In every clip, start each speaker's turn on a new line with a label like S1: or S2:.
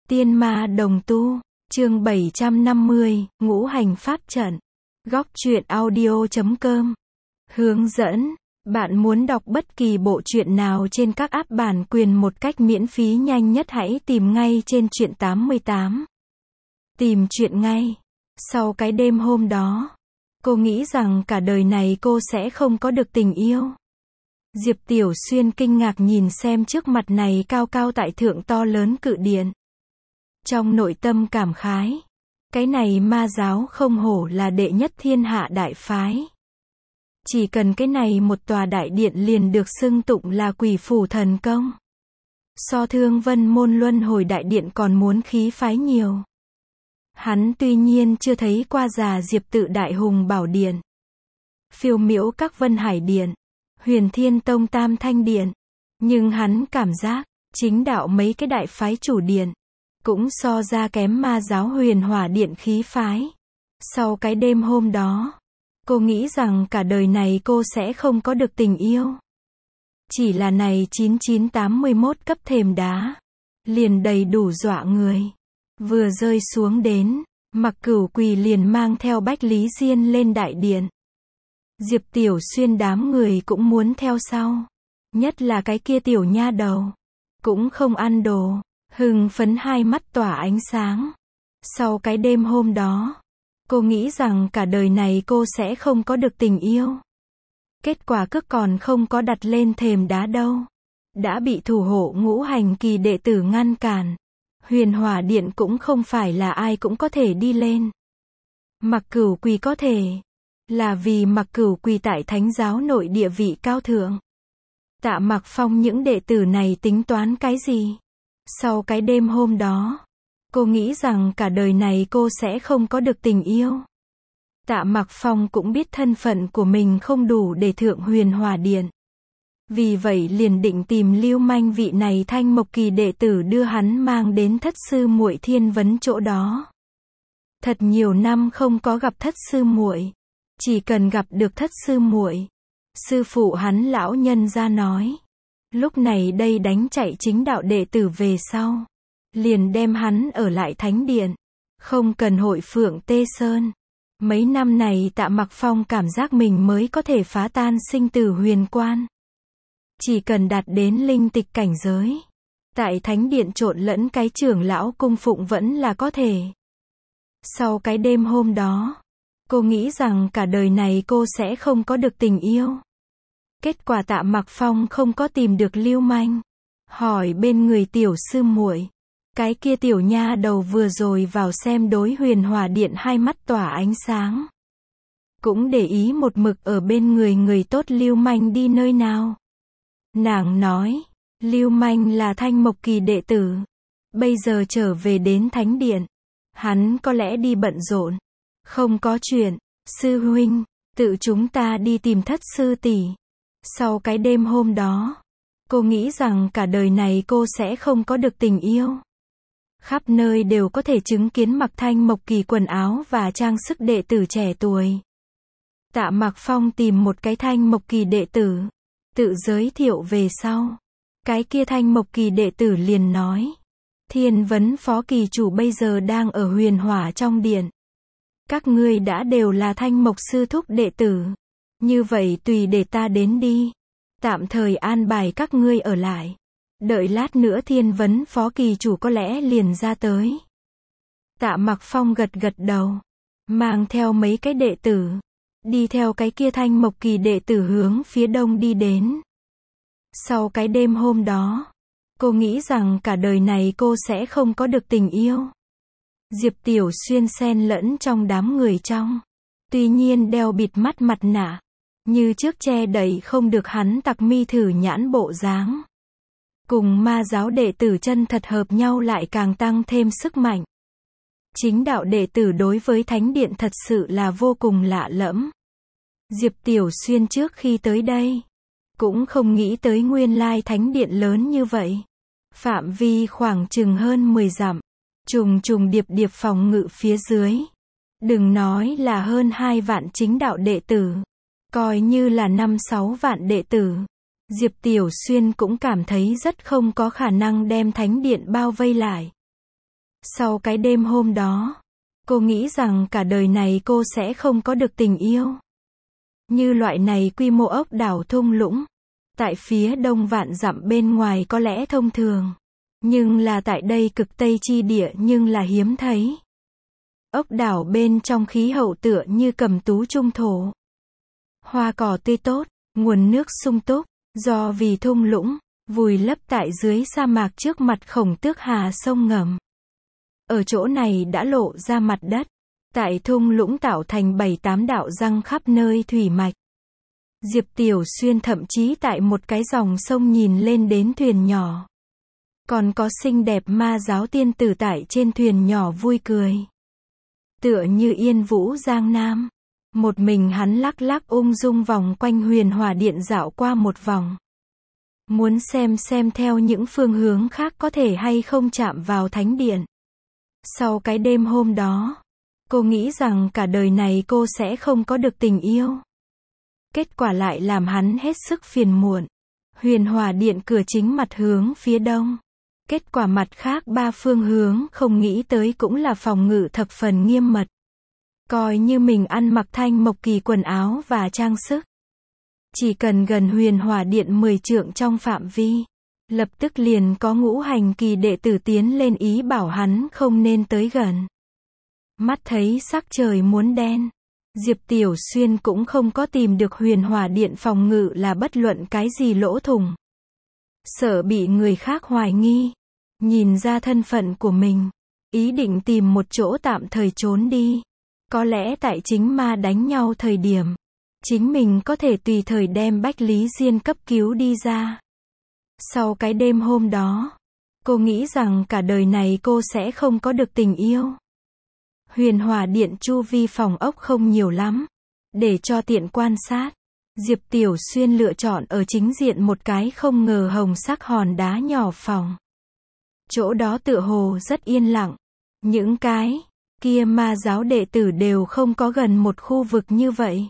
S1: Tiên ma đồng tu, chương 750, ngũ hành pháp trận. Góc truyện audio.com. Hướng dẫn. Bạn muốn đọc bất kỳ bộ truyện nào trên các app bản quyền một cách miễn phí nhanh nhất, hãy tìm ngay trên truyện 88. Tìm truyện ngay. Sau cái đêm hôm đó, cô nghĩ rằng cả đời này cô sẽ không có được tình yêu. Diệp Tiểu Xuyên kinh ngạc nhìn xem trước mặt này cao cao tại thượng to lớn cự điện. Trong nội tâm cảm khái, cái này ma giáo không hổ là đệ nhất thiên hạ đại phái. Chỉ cần cái này một tòa đại điện liền được xưng tụng là quỷ phủ thần công. So Thương Vân Môn Luân Hồi đại điện còn muốn khí phái nhiều. Hắn tuy nhiên chưa thấy qua Già Diệp Tự Đại Hùng Bảo Điện, Phiêu Miễu Các Vân Hải Điện, Huyền Thiên Tông Tam Thanh Điện, nhưng hắn cảm giác, chính đạo mấy cái đại phái chủ điện cũng so ra kém ma giáo Huyền Hỏa Điện khí phái. Sau cái đêm hôm đó, cô nghĩ rằng cả đời này cô sẽ không có được tình yêu. Chỉ là này 9981 cấp thềm đá, liền đầy đủ dọa người. Vừa rơi xuống đến, Mặc Cửu Quỳ liền mang theo Bách Lý Diên lên đại điện. Diệp Tiểu Xuyên đám người cũng muốn theo sau. Nhất là cái kia tiểu nha đầu, cũng không ăn đồ, hưng phấn hai mắt tỏa ánh sáng. Sau cái đêm hôm đó, cô nghĩ rằng cả đời này cô sẽ không có được tình yêu. Kết quả cước còn không có đặt lên thềm đá đâu, đã bị thủ hộ ngũ hành kỳ đệ tử ngăn cản. Huyền Hỏa Điện cũng không phải là ai cũng có thể đi lên. Mặc Cửu Quỳ có thể, là vì Mặc Cửu Quỳ tại thánh giáo nội địa vị cao thượng. Tạ Mặc Phong những đệ tử này tính toán cái gì? Sau cái đêm hôm đó, cô nghĩ rằng cả đời này cô sẽ không có được tình yêu. Tạ Mặc Phong cũng biết thân phận của mình không đủ để thượng Huyền Hỏa Điện. Vì vậy liền định tìm Lưu Manh vị này Thanh Mộc Kỳ đệ tử đưa hắn mang đến thất sư muội Thiên Vấn chỗ đó. Thật nhiều năm không có gặp thất sư muội, chỉ cần gặp được thất sư muội, sư phụ hắn lão nhân ra nói, lúc này đây đánh chạy chính đạo đệ tử về sau, liền đem hắn ở lại thánh điện, không cần hội Phượng Tê Sơn. Mấy năm này Tạ Mặc Phong cảm giác mình mới có thể phá tan sinh tử huyền quan. Chỉ cần đạt đến linh tịch cảnh giới, tại thánh điện trộn lẫn cái trưởng lão cung phụng vẫn là có thể. Sau cái đêm hôm đó, cô nghĩ rằng cả đời này cô sẽ không có được tình yêu. Kết quả Tạ Mặc Phong không có tìm được Lưu Manh. Hỏi bên người tiểu sư muội, cái kia tiểu nha đầu vừa rồi vào xem đối Huyền Hỏa Điện hai mắt tỏa ánh sáng. Cũng để ý một mực ở bên người người tốt Lưu Manh đi nơi nào. Nàng nói, Lưu Manh là Thanh Mộc Kỳ đệ tử, bây giờ trở về đến thánh điện. Hắn có lẽ đi bận rộn. Không có chuyện, sư huynh, tự chúng ta đi tìm thất sư tỷ. Sau cái đêm hôm đó, cô nghĩ rằng cả đời này cô sẽ không có được tình yêu. Khắp nơi đều có thể chứng kiến mặc Thanh Mộc Kỳ quần áo và trang sức đệ tử trẻ tuổi. Tạ Mặc Phong tìm một cái Thanh Mộc Kỳ đệ tử, tự giới thiệu về sau. Cái kia Thanh Mộc Kỳ đệ tử liền nói, Thiên Vấn phó kỳ chủ bây giờ đang ở Huyền Hỏa trong điện. Các ngươi đã đều là Thanh Mộc sư thúc đệ tử. Như vậy tùy để ta đến đi. Tạm thời an bài các ngươi ở lại. Đợi lát nữa Thiên Vấn phó kỳ chủ có lẽ liền ra tới. Tạ Mặc Phong gật gật đầu, mang theo mấy cái đệ tử, đi theo cái kia Thanh Mộc Kỳ đệ tử hướng phía đông đi đến. Sau cái đêm hôm đó, cô nghĩ rằng cả đời này cô sẽ không có được tình yêu. Diệp Tiểu Xuyên xen lẫn trong đám người trong, tuy nhiên đeo bịt mắt mặt nạ, như trước che đậy không được hắn tặc mi thử nhãn bộ dáng. Cùng ma giáo đệ tử chân thật hợp nhau lại càng tăng thêm sức mạnh. Chính đạo đệ tử đối với thánh điện thật sự là vô cùng lạ lẫm. Diệp Tiểu Xuyên trước khi tới đây, cũng không nghĩ tới nguyên lai thánh điện lớn như vậy. Phạm vi khoảng chừng hơn 10 dặm, trùng trùng điệp điệp phòng ngự phía dưới. Đừng nói là hơn 2 vạn chính đạo đệ tử, coi như là 5-6 vạn đệ tử. Diệp Tiểu Xuyên cũng cảm thấy rất không có khả năng đem thánh điện bao vây lại. Sau cái đêm hôm đó, cô nghĩ rằng cả đời này cô sẽ không có được tình yêu. Như loại này quy mô ốc đảo thung lũng. Tại phía đông vạn dặm bên ngoài có lẽ thông thường. Nhưng là tại đây cực Tây chi địa nhưng là hiếm thấy. Ốc đảo bên trong khí hậu tựa như Cẩm Tú trung thổ. Hoa cỏ tươi tốt, nguồn nước sung túc, do vì thung lũng, vùi lấp tại dưới sa mạc trước mặt Khổng Tước Hà sông ngầm. Ở chỗ này đã lộ ra mặt đất. Tại thung lũng tạo thành 7-8 đạo răng khắp nơi thủy mạch. Diệp Tiểu Xuyên thậm chí tại một cái dòng sông nhìn lên đến thuyền nhỏ. Còn có xinh đẹp ma giáo tiên tử tại trên thuyền nhỏ vui cười. Tựa như yên vũ giang nam. Một mình hắn lắc lắc ung dung vòng quanh Huyền Hỏa Điện dạo qua một vòng. Muốn xem theo những phương hướng khác có thể hay không chạm vào thánh điện. Sau cái đêm hôm đó, cô nghĩ rằng cả đời này cô sẽ không có được tình yêu. Kết quả lại làm hắn hết sức phiền muộn. Huyền Hỏa Điện cửa chính mặt hướng phía đông. Kết quả mặt khác 3 phương hướng không nghĩ tới cũng là phòng ngự thập phần nghiêm mật. Coi như mình ăn mặc thanh mộc kỳ quần áo và trang sức. Chỉ cần gần Huyền Hỏa Điện 10 trượng trong phạm vi. Lập tức liền có ngũ hành kỳ đệ tử tiến lên ý bảo hắn không nên tới gần. Mắt thấy sắc trời muốn đen. Diệp Tiểu Xuyên cũng không có tìm được Huyền Hỏa Điện phòng ngự là bất luận cái gì lỗ thủng. Sợ bị người khác hoài nghi. Nhìn ra thân phận của mình. Ý định tìm một chỗ tạm thời trốn đi. Có lẽ tại chính ma đánh nhau thời điểm. Chính mình có thể tùy thời đem Bách Lý Diên cấp cứu đi ra. Sau cái đêm hôm đó, cô nghĩ rằng cả đời này cô sẽ không có được tình yêu. Huyền Hỏa Điện chu vi phòng ốc không nhiều lắm. Để cho tiện quan sát, Diệp Tiểu Xuyên lựa chọn ở chính diện một cái không ngờ hồng sắc hòn đá nhỏ phòng. Chỗ đó tựa hồ rất yên lặng. Những cái kia ma giáo đệ tử đều không có gần một khu vực như vậy.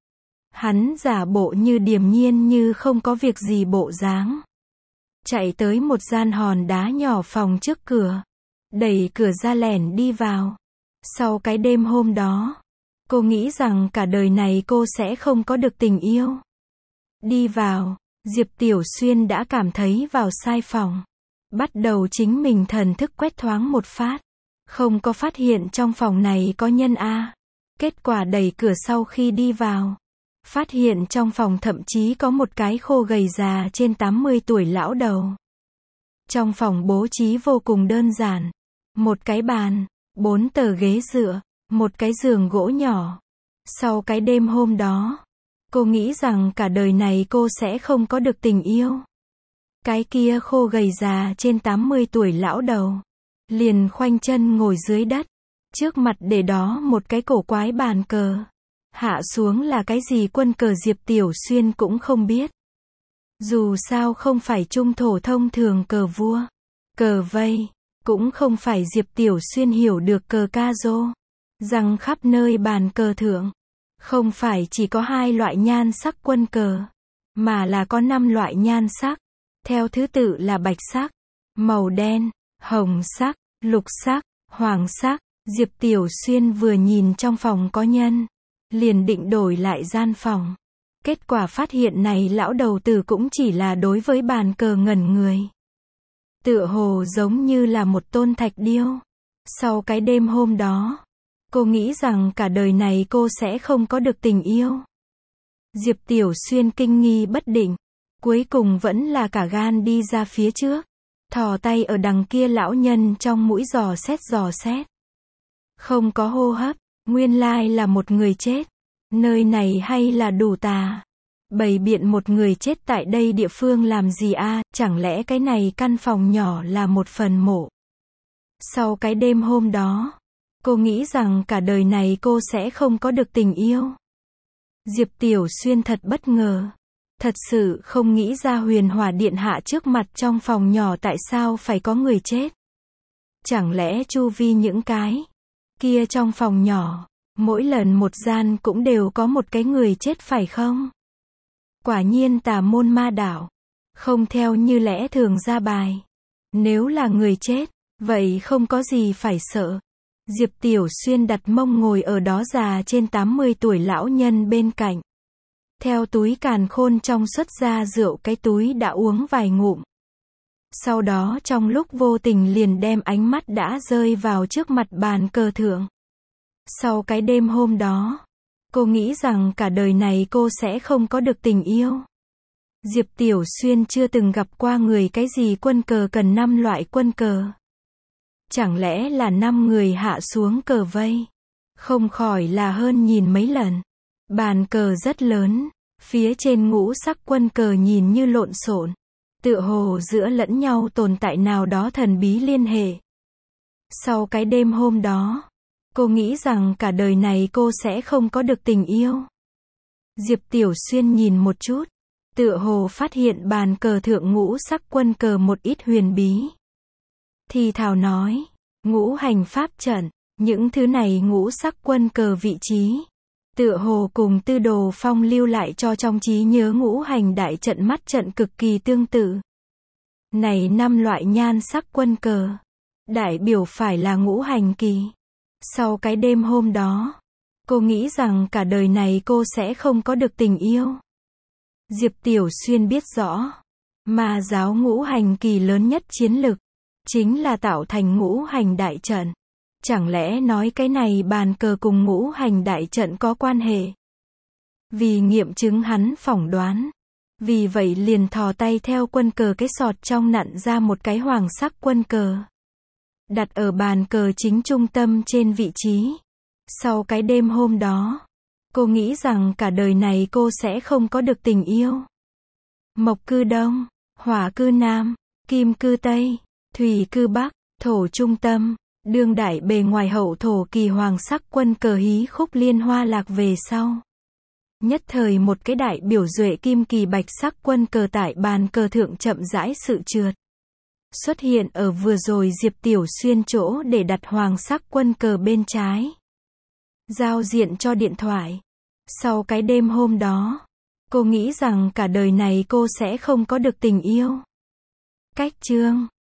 S1: Hắn giả bộ như điềm nhiên như không có việc gì bộ dáng. Chạy tới một gian hòn đá nhỏ phòng trước cửa. Đẩy cửa ra lẻn đi vào. Sau cái đêm hôm đó, cô nghĩ rằng cả đời này cô sẽ không có được tình yêu. Đi vào, Diệp Tiểu Xuyên đã cảm thấy vào sai phòng. Bắt đầu chính mình thần thức quét thoáng một phát. Không có phát hiện trong phòng này có nhân A. Kết quả đẩy cửa sau khi đi vào. Phát hiện trong phòng thậm chí có một cái khô gầy già trên 80 tuổi lão đầu. Trong phòng bố trí vô cùng đơn giản. Một cái bàn, 4 tờ ghế dựa, một cái giường gỗ nhỏ. Sau cái đêm hôm đó, cô nghĩ rằng cả đời này cô sẽ không có được tình yêu. Cái kia khô gầy già trên 80 tuổi lão đầu. Liền khoanh chân ngồi dưới đất. Trước mặt để đó một cái cổ quái bàn cờ. Hạ xuống là cái gì quân cờ Diệp Tiểu Xuyên cũng không biết. Dù sao không phải trung thổ thông thường cờ vua, cờ vây, cũng không phải Diệp Tiểu Xuyên hiểu được cờ ca rô. Rằng khắp nơi bàn cờ thượng, không phải chỉ có 2 loại nhan sắc quân cờ, mà là có 5 loại nhan sắc. Theo thứ tự là bạch sắc, màu đen, hồng sắc, lục sắc, hoàng sắc. Diệp Tiểu Xuyên vừa nhìn trong phòng có nhân. Liền định đổi lại gian phòng. Kết quả phát hiện này lão đầu tử cũng chỉ là đối với bàn cờ ngẩn người. Tựa hồ giống như là một tôn thạch điêu. Sau cái đêm hôm đó, cô nghĩ rằng cả đời này cô sẽ không có được tình yêu. Diệp Tiểu Xuyên kinh nghi bất định. Cuối cùng vẫn là cả gan đi ra phía trước. Thò tay ở đằng kia lão nhân trong mũi dò xét. Không có hô hấp. Nguyên lai là một người chết. Nơi này hay là đủ tà. Bày biện một người chết tại đây địa phương làm gì a? Chẳng lẽ cái này căn phòng nhỏ là một phần mộ? Sau cái đêm hôm đó, cô nghĩ rằng cả đời này cô sẽ không có được tình yêu. Diệp Tiểu Xuyên thật bất ngờ. Thật sự không nghĩ ra Huyền Hỏa Điện hạ trước mặt trong phòng nhỏ tại sao phải có người chết. Chẳng lẽ chu vi những cái kia trong phòng nhỏ, mỗi lần một gian cũng đều có một cái người chết phải không? Quả nhiên tà môn ma đạo, không theo như lẽ thường ra bài. Nếu là người chết, Vậy không có gì phải sợ. Diệp Tiểu Xuyên đặt mông ngồi ở đó già trên 80 tuổi lão nhân bên cạnh. Theo túi càn khôn trong xuất ra rượu, cái túi đã uống vài ngụm. Sau đó trong lúc vô tình liền đem ánh mắt đã rơi vào trước mặt bàn cờ thượng. Sau cái đêm hôm đó, cô nghĩ rằng cả đời này cô sẽ không có được tình yêu. Diệp Tiểu Xuyên chưa từng gặp qua người cái gì quân cờ cần 5 loại quân cờ. Chẳng lẽ là 5 người hạ xuống cờ vây? Không khỏi là hơn nhìn mấy lần. Bàn cờ rất lớn, phía trên ngũ sắc quân cờ nhìn như lộn xộn, tựa hồ giữa lẫn nhau tồn tại nào đó thần bí liên hệ. Sau cái đêm hôm đó, cô nghĩ rằng cả đời này cô sẽ không có được tình yêu. Diệp Tiểu Xuyên nhìn một chút, tựa hồ phát hiện bàn cờ thượng ngũ sắc quân cờ một ít huyền bí. Thì thào nói, ngũ hành pháp trận, những thứ này ngũ sắc quân cờ vị trí, tựa hồ cùng Tư Đồ Phong lưu lại cho trong trí nhớ ngũ hành đại trận mắt trận cực kỳ tương tự. Này 5 loại nhan sắc quân cờ, đại biểu phải là ngũ hành kỳ. Sau cái đêm hôm đó, cô nghĩ rằng cả đời này cô sẽ không có được tình yêu. Diệp Tiểu Xuyên biết rõ, ma giáo ngũ hành kỳ lớn nhất chiến lực, chính là tạo thành ngũ hành đại trận. Chẳng lẽ nói cái này bàn cờ cùng ngũ hành đại trận có quan hệ? Vì nghiệm chứng hắn phỏng đoán. Vì vậy liền thò tay theo quân cờ cái sọt trong nặn ra một cái hoàng sắc quân cờ. Đặt ở bàn cờ chính trung tâm trên vị trí. Sau cái đêm hôm đó, cô nghĩ rằng cả đời này cô sẽ không có được tình yêu. Mộc cư Đông, hỏa cư Nam, kim cư Tây, thủy cư Bắc, thổ trung tâm. Đương đại bề ngoài hậu thổ kỳ hoàng sắc quân cờ hí khúc liên hoa lạc về sau. Nhất thời một cái đại biểu duệ kim kỳ bạch sắc quân cờ tại bàn cờ thượng chậm rãi sự trượt. Xuất hiện ở vừa rồi Diệp Tiểu Xuyên chỗ để đặt hoàng sắc quân cờ bên trái. Giao diện cho điện thoại. Sau cái đêm hôm đó, cô nghĩ rằng cả đời này cô sẽ không có được tình yêu. Cách chương